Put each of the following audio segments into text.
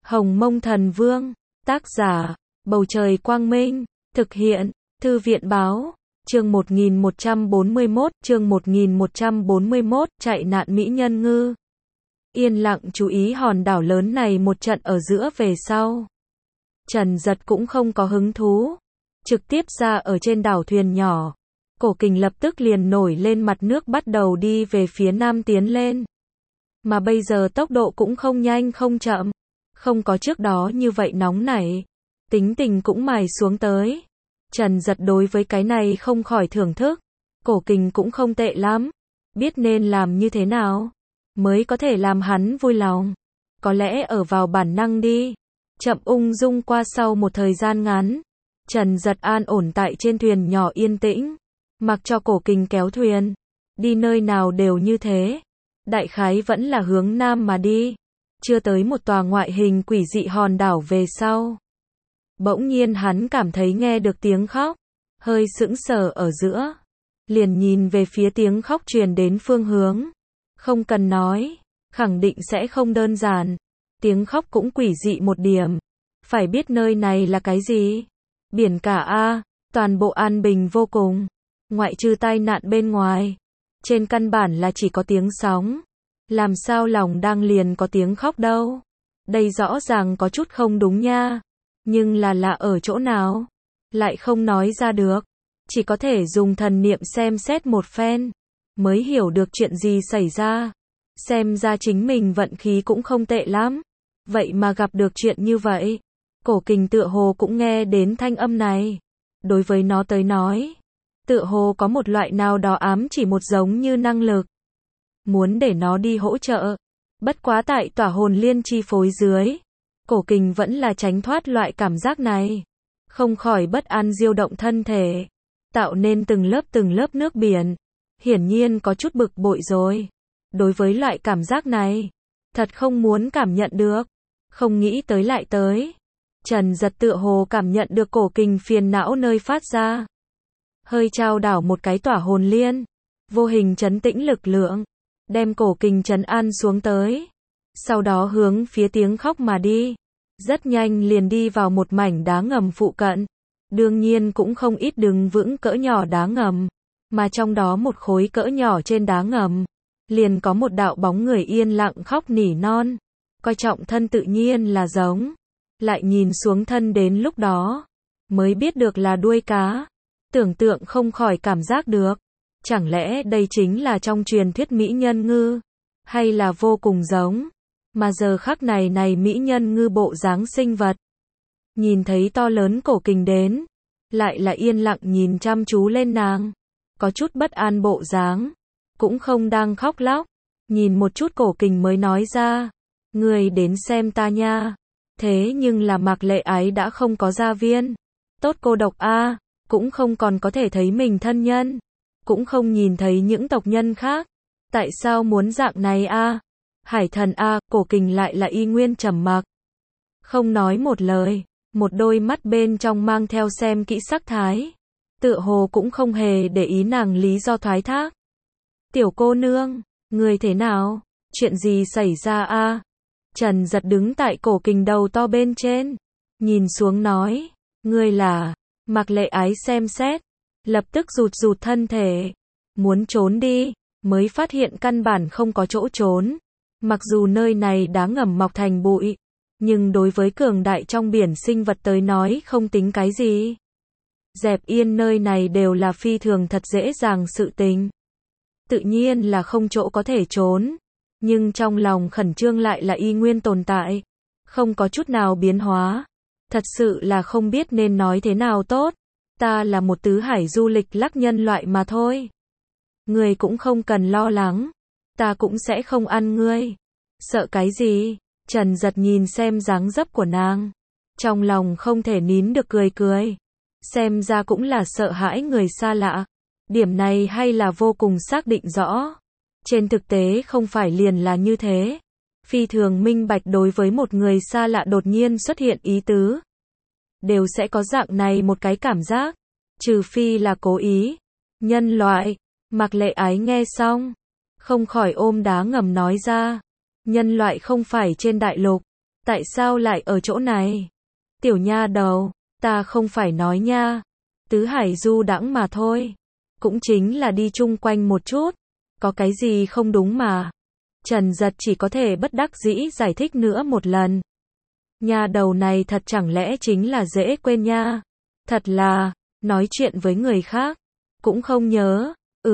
Hồng Mông Thần Vương, tác giả, Bầu Trời Quang Minh, thực hiện, Thư viện Báo, chương 1141, chạy nạn Mỹ Nhân Ngư. Yên lặng chú ý hòn đảo lớn này một trận ở giữa về sau. Trần Dật cũng không có hứng thú, trực tiếp ra ở trên đảo thuyền nhỏ. Cổ Kình lập tức liền nổi lên mặt nước bắt đầu đi về phía nam tiến lên. Mà bây giờ tốc độ cũng không nhanh không chậm, không có trước đó như vậy nóng nảy, tính tình cũng mài xuống tới. Trần Dật đối với cái này không khỏi thưởng thức, Cổ Kình cũng không tệ lắm, biết nên làm như thế nào mới có thể làm hắn vui lòng. Có lẽ ở vào bản năng đi. Chậm ung dung qua sau một thời gian ngắn, Trần Dật an ổn tại trên thuyền nhỏ yên tĩnh, mặc cho Cổ Kình kéo thuyền, đi nơi nào đều như thế. Đại khái vẫn là hướng nam mà đi, chưa tới một tòa ngoại hình quỷ dị hòn đảo về sau. Bỗng nhiên hắn cảm thấy nghe được tiếng khóc, hơi sững sờ ở giữa, liền nhìn về phía tiếng khóc truyền đến phương hướng. Không cần nói, khẳng định sẽ không đơn giản. Tiếng khóc cũng quỷ dị một điểm. Phải biết nơi này là cái gì? Biển cả a, toàn bộ an bình vô cùng, ngoại trừ tai nạn bên ngoài, trên căn bản là chỉ có tiếng sóng. Làm sao lòng đang liền có tiếng khóc đâu? Đây rõ ràng có chút không đúng nha. Nhưng là ở chỗ nào? Lại không nói ra được. Chỉ có thể dùng thần niệm xem xét một phen, mới hiểu được chuyện gì xảy ra. Xem ra chính mình vận khí cũng không tệ lắm. Vậy mà gặp được chuyện như vậy. Cổ Kình tựa hồ cũng nghe đến thanh âm này. Đối với nó tới nói, tựa hồ có một loại nào đó ám chỉ một giống như năng lực. Muốn để nó đi hỗ trợ. Bất quá tại tỏa hồn liên chi phối dưới, Cổ Kình vẫn là tránh thoát loại cảm giác này. Không khỏi bất an diêu động thân thể, tạo nên từng lớp nước biển. Hiển nhiên có chút bực bội rồi. Đối với loại cảm giác này, thật không muốn cảm nhận được. Không nghĩ tới lại tới. Trần Dật tựa hồ cảm nhận được Cổ Kình phiền não nơi phát ra. Hơi trao đảo một cái tỏa hồn liên, vô hình trấn tĩnh lực lượng, đem Cổ Kình trấn an xuống tới. Sau đó hướng phía tiếng khóc mà đi. Rất nhanh liền đi vào một mảnh đá ngầm phụ cận. Đương nhiên cũng không ít đứng vững cỡ nhỏ đá ngầm, mà trong đó một khối cỡ nhỏ trên đá ngầm, liền có một đạo bóng người yên lặng khóc nỉ non. Coi trọng thân tự nhiên là giống. Lại nhìn xuống thân đến lúc đó, mới biết được là đuôi cá. Tưởng tượng không khỏi cảm giác được. Chẳng lẽ đây chính là trong truyền thuyết Mỹ Nhân Ngư? Hay là vô cùng giống? Mà giờ khắc này Mỹ Nhân Ngư bộ dáng sinh vật. Nhìn thấy to lớn Cổ Kình đến, lại là yên lặng nhìn chăm chú lên nàng. Có chút bất an bộ dáng, cũng không đang khóc lóc. Nhìn một chút Cổ Kình mới nói ra, người đến xem ta nha. Thế nhưng là Mạc Lệ Ái đã không có gia viên. Tốt cô độc a, cũng không còn có thể thấy mình thân nhân, cũng không nhìn thấy những tộc nhân khác. Tại sao muốn dạng này a? Hải thần a, Cổ Kình lại là y nguyên trầm mặc, không nói một lời, một đôi mắt bên trong mang theo xem kỹ sắc thái, tựa hồ cũng không hề để ý nàng lý do thoái thác. Tiểu cô nương, người thế nào? Chuyện gì xảy ra a? Trần Dật đứng tại Cổ Kình đầu to bên trên, nhìn xuống nói, ngươi là? Mạc Lệ Ái xem xét, lập tức rụt thân thể, muốn trốn đi, mới phát hiện căn bản không có chỗ trốn. Mặc dù nơi này đá ngầm mọc thành bụi, nhưng đối với cường đại trong biển sinh vật tới nói không tính cái gì. Dẹp yên nơi này đều là phi thường thật dễ dàng sự tình. Tự nhiên là không chỗ có thể trốn, nhưng trong lòng khẩn trương lại là y nguyên tồn tại, không có chút nào biến hóa. Thật sự là không biết nên nói thế nào tốt. Ta là một tứ hải du lịch lắc nhân loại mà thôi. Ngươi cũng không cần lo lắng, ta cũng sẽ không ăn ngươi. Sợ cái gì? Trần Dật nhìn xem dáng dấp của nàng, trong lòng không thể nín được cười. Xem ra cũng là sợ hãi người xa lạ. Điểm này hay là vô cùng xác định rõ. Trên thực tế không phải liền là như thế. Phi thường minh bạch đối với một người xa lạ đột nhiên xuất hiện ý tứ, đều sẽ có dạng này một cái cảm giác, trừ phi là cố ý. Nhân loại. Mạc Lệ Ái nghe xong, không khỏi ôm đá ngầm nói ra, nhân loại không phải trên đại lục, Tại sao lại ở chỗ này? Tiểu nha đầu, ta không phải nói nha. Tứ hải du đãng mà thôi. Cũng chính là đi chung quanh một chút. Có cái gì không đúng mà. Trần Giật chỉ có thể bất đắc dĩ giải thích nữa một lần. Nha đầu này thật chẳng lẽ chính là dễ quên nha. Thật là, nói chuyện với người khác. Cũng không nhớ.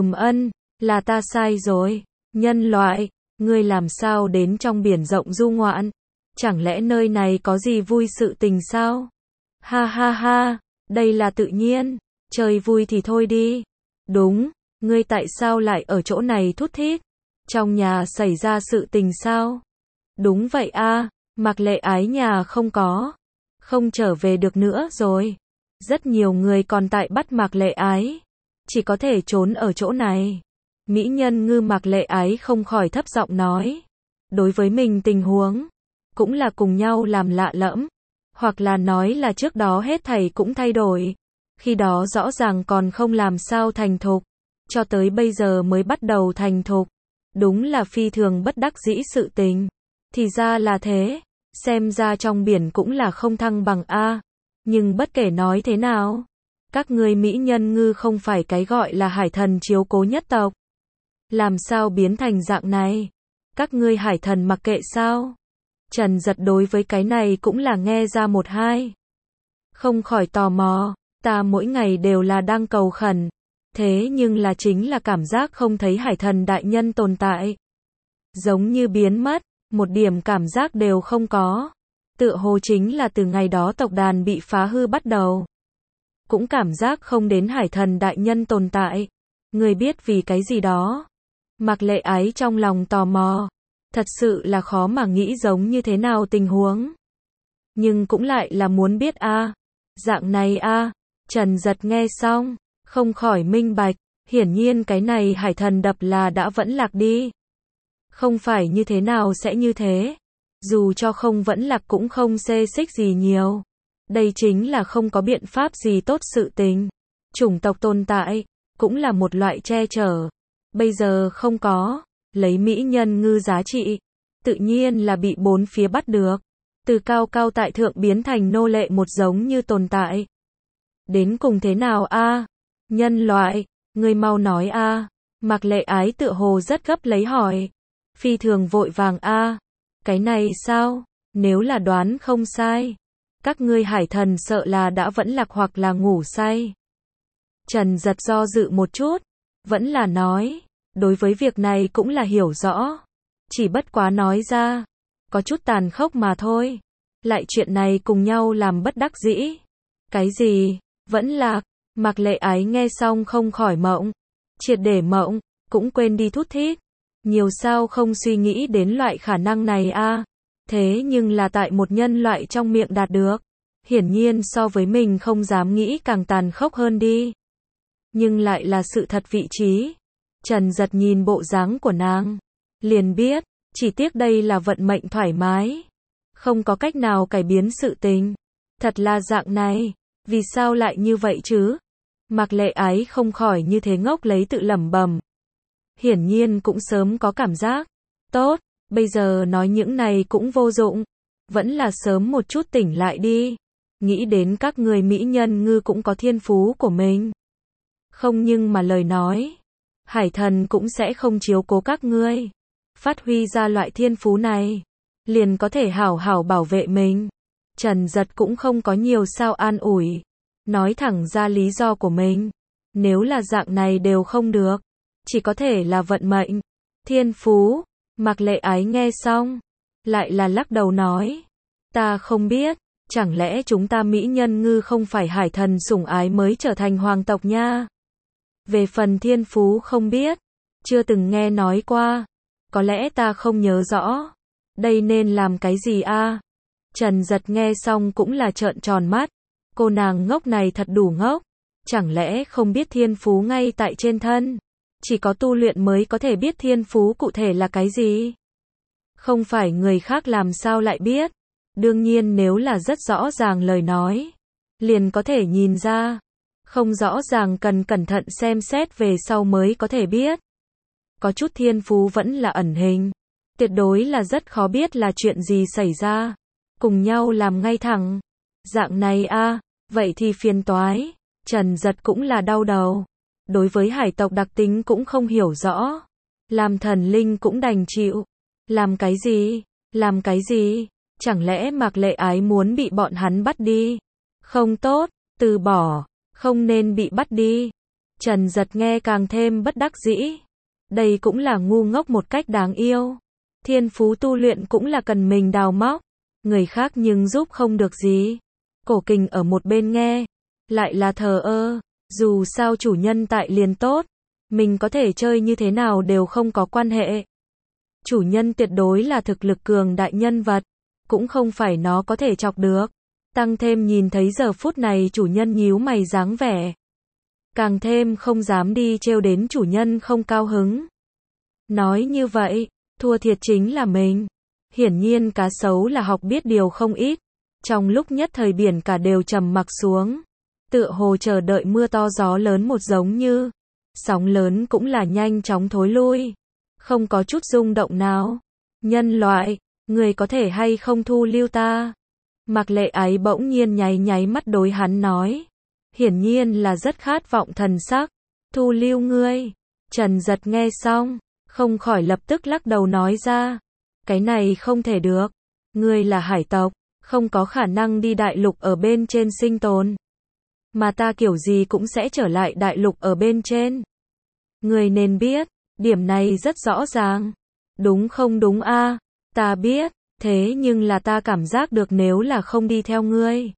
Là ta sai rồi. Nhân loại, ngươi làm sao đến trong biển rộng du ngoạn? Chẳng lẽ nơi này có gì vui sự tình sao? Ha ha ha, đây là tự nhiên. Chơi vui thì thôi đi. Đúng, ngươi tại sao lại ở chỗ này thút thít? Trong nhà xảy ra sự tình sao? Đúng vậy a, Mạc Lệ Ái nhà không có. Không trở về được nữa rồi. Rất nhiều người còn tại bắt Mạc Lệ Ái. Chỉ có thể trốn ở chỗ này. Mỹ nhân ngư Mạc Lệ Ái không khỏi thấp giọng nói. Đối với mình tình huống, cũng là cùng nhau làm lạ lẫm. Hoặc là nói là trước đó hết thảy cũng thay đổi. Khi đó rõ ràng còn không làm sao thành thục. Cho tới bây giờ mới bắt đầu thành thục. Đúng là phi thường bất đắc dĩ sự tình. Thì ra là thế. Xem ra trong biển cũng là không thăng bằng a. Nhưng bất kể nói thế nào, các ngươi mỹ nhân ngư không phải cái gọi là hải thần chiếu cố nhất tộc. Làm sao biến thành dạng này? Các ngươi hải thần mặc kệ sao? Trần Giật đối với cái này cũng là nghe ra một hai. Không khỏi tò mò, ta mỗi ngày đều là đang cầu khẩn. Thế nhưng là chính là cảm giác không thấy hải thần đại nhân tồn tại. Giống như biến mất, một điểm cảm giác đều không có. Tựa hồ chính là từ ngày đó tộc đàn bị phá hư bắt đầu. Cũng cảm giác không đến hải thần đại nhân tồn tại. Người biết vì cái gì đó. Mạc Lệ Ái trong lòng tò mò. Thật sự là khó mà nghĩ giống như thế nào tình huống. Nhưng cũng lại là muốn biết a. Dạng này a. Trần Giật nghe xong, không khỏi minh bạch. Hiển nhiên cái này hải thần đập là đã vẫn lạc đi. Không phải như thế nào sẽ như thế. Dù cho không vẫn lạc cũng không xê xích gì nhiều. Đây chính là không có biện pháp gì tốt sự tình. Chủng tộc tồn tại, cũng là một loại che chở. Bây giờ không có, lấy mỹ nhân ngư giá trị. Tự nhiên là bị bốn phía bắt được. Từ cao cao tại thượng biến thành nô lệ một giống như tồn tại. Đến cùng thế nào a? Nhân loại, người mau nói a. Mạc Lệ Ái tựa hồ rất gấp lấy hỏi. Phi thường vội vàng a. Cái này sao? Nếu là đoán không sai, các ngươi hải thần sợ là đã vẫn lạc hoặc là ngủ say. Trần Giật do dự một chút, vẫn là nói, đối với việc này cũng là hiểu rõ. Chỉ bất quá nói ra, có chút tàn khốc mà thôi. Lại chuyện này cùng nhau làm bất đắc dĩ. Cái gì? Vẫn lạc? Mạc Lệ Ái nghe xong không khỏi mộng. Triệt để mộng, cũng quên đi thút thít. Nhiều sao không suy nghĩ đến loại khả năng này a. Thế nhưng là tại một nhân loại trong miệng đạt được. Hiển nhiên so với mình không dám nghĩ càng tàn khốc hơn đi. Nhưng lại là sự thật vị trí. Trần Giật nhìn bộ dáng của nàng. Liền biết, chỉ tiếc đây là vận mệnh thoải mái. Không có cách nào cải biến sự tình. Thật là dạng này. Vì sao lại như vậy chứ? Mạc Lệ Ái không khỏi như thế ngốc lấy tự lẩm bẩm. Hiển nhiên cũng sớm có cảm giác. Tốt, bây giờ nói những này cũng vô dụng. Vẫn là sớm một chút tỉnh lại đi. Nghĩ đến các người mỹ nhân ngư cũng có thiên phú của mình. Không nhưng mà lời nói. Hải thần cũng sẽ không chiếu cố các ngươi. Phát huy ra loại thiên phú này. Liền có thể hảo hảo bảo vệ mình. Trần Giật cũng không có nhiều sao an ủi. Nói thẳng ra lý do của mình. Nếu là dạng này đều không được. Chỉ có thể là vận mệnh. Thiên phú. Mạc Lệ Ái nghe xong. Lại là lắc đầu nói. Ta không biết. Chẳng lẽ chúng ta mỹ nhân ngư không phải hải thần sủng ái mới trở thành hoàng tộc nha? Về phần thiên phú không biết. Chưa từng nghe nói qua. Có lẽ ta không nhớ rõ. Đây nên làm cái gì a? Trần Giật nghe xong cũng là trợn tròn mắt. Cô nàng ngốc này thật đủ ngốc. Chẳng lẽ không biết thiên phú ngay tại trên thân? Chỉ có tu luyện mới có thể biết thiên phú cụ thể là cái gì? Không phải người khác làm sao lại biết? Đương nhiên nếu là rất rõ ràng lời nói, liền có thể nhìn ra. Không rõ ràng cần cẩn thận xem xét về sau mới có thể biết. Có chút thiên phú vẫn là ẩn hình. Tuyệt đối là rất khó biết là chuyện gì xảy ra. cùng nhau làm ngay thẳng. Dạng này a, vậy thì phiền toái. Trần Giật cũng là đau đầu. Đối với hải tộc đặc tính cũng không hiểu rõ. Làm thần linh cũng đành chịu. Làm cái gì? Làm cái gì? Chẳng lẽ Mạc Lệ Ái muốn bị bọn hắn bắt đi? Không tốt, từ bỏ, không nên bị bắt đi. Trần Giật nghe càng thêm bất đắc dĩ. Đây cũng là ngu ngốc một cách đáng yêu. Thiên phú tu luyện cũng là cần mình đào móc. Người khác nhưng giúp không được gì. Cổ Kình ở một bên nghe, lại là thờ ơ. Dù sao chủ nhân tại liền tốt. Mình có thể chơi như thế nào đều không có quan hệ. Chủ nhân tuyệt đối là thực lực cường đại nhân vật. Cũng không phải nó có thể chọc được. Tăng thêm nhìn thấy giờ phút này chủ nhân nhíu mày dáng vẻ. Càng thêm không dám đi trêu đến chủ nhân không cao hứng. Nói như vậy, thua thiệt chính là mình. Hiển nhiên cá sấu là học biết điều không ít. Trong lúc nhất thời biển cả đều trầm mặc xuống. Tựa hồ chờ đợi mưa to gió lớn một giống như. Sóng lớn cũng là nhanh chóng thối lui. Không có chút rung động nào. Nhân loại, người có thể hay không thu lưu ta? Mạc Lệ Ái bỗng nhiên nháy mắt đối hắn nói. Hiển nhiên là rất khát vọng thần sắc. Thu lưu ngươi. Trần Giật nghe xong, không khỏi lập tức lắc đầu nói ra. Cái này không thể được. Ngươi là hải tộc, không có khả năng đi đại lục ở bên trên sinh tồn. Mà ta kiểu gì cũng sẽ trở lại đại lục ở bên trên. Ngươi nên biết, điểm này rất rõ ràng. Đúng không đúng a? Ta biết, thế nhưng là ta cảm giác được nếu là không đi theo ngươi.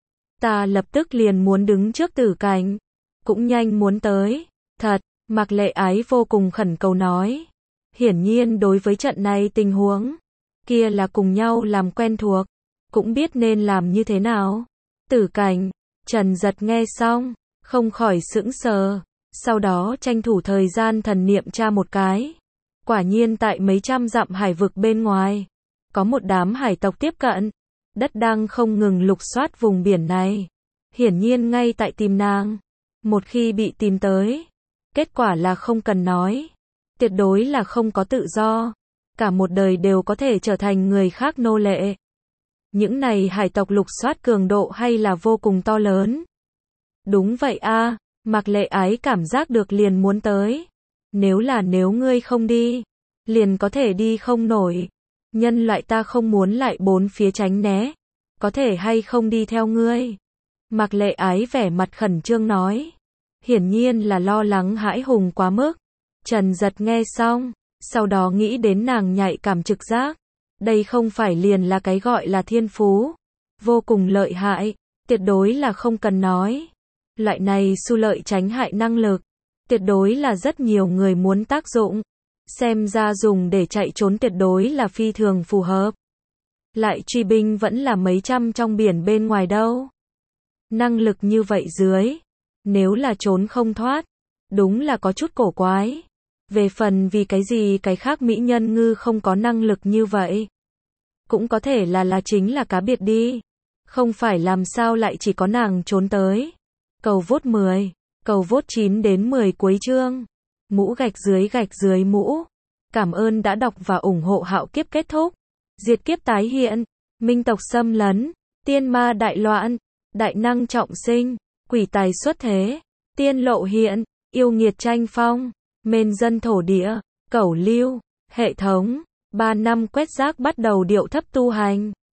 Ta lập tức liền muốn đứng trước tử cảnh. Cũng nhanh muốn tới. Thật, Mạc Lệ Ái vô cùng khẩn cầu nói. Hiển nhiên đối với trận này tình huống, kia là cùng nhau làm quen thuộc. Cũng biết nên làm như thế nào. Tử cảnh, Trần Giật nghe xong, không khỏi sững sờ. Sau đó tranh thủ thời gian thần niệm tra một cái. Quả nhiên tại mấy trăm dặm hải vực bên ngoài, có một đám hải tộc tiếp cận. Đất đang không ngừng lục soát vùng biển này. Hiển nhiên ngay tại tìm nàng. Một khi bị tìm tới, kết quả là không cần nói. Tuyệt đối là không có tự do. Cả một đời đều có thể trở thành người khác nô lệ. Những này hải tộc lục soát cường độ hay là vô cùng to lớn. Đúng vậy a, Mạc Lệ Ái cảm giác được liền muốn tới. Nếu ngươi không đi, liền có thể đi không nổi. Nhân loại ta không muốn lại bốn phía tránh né. Có thể hay không đi theo ngươi? Mạc Lệ Ái vẻ mặt khẩn trương nói. Hiển nhiên là lo lắng hãi hùng quá mức. Trần Giật nghe xong, sau đó nghĩ đến nàng nhạy cảm trực giác. Đây không phải liền là cái gọi là thiên phú. Vô cùng lợi hại, tuyệt đối là không cần nói. Loại này xu lợi tránh hại năng lực, tuyệt đối là rất nhiều người muốn tác dụng. Xem ra dùng để chạy trốn tuyệt đối là phi thường phù hợp. Lại truy binh vẫn là mấy trăm trong biển bên ngoài đâu. Năng lực như vậy dưới, nếu là trốn không thoát, đúng là có chút cổ quái. Về phần vì cái gì cái khác mỹ nhân ngư không có năng lực như vậy. Cũng có thể là chính là cá biệt đi. Không phải làm sao lại chỉ có nàng trốn tới. Cầu vote 10, cầu vote 9 đến 10 cuối chương. Mũ gạch dưới mũ. Cảm ơn đã đọc và ủng hộ Hạo Kiếp kết thúc. Diệt kiếp tái hiện. Minh tộc xâm lấn. Tiên ma đại loạn. Đại năng trọng sinh. Quỷ tài xuất thế. Tiên lộ hiện. Yêu nghiệt tranh phong. Mên dân thổ địa. Cẩu lưu. Hệ thống. 3 năm quét rác bắt đầu điệu thấp tu hành.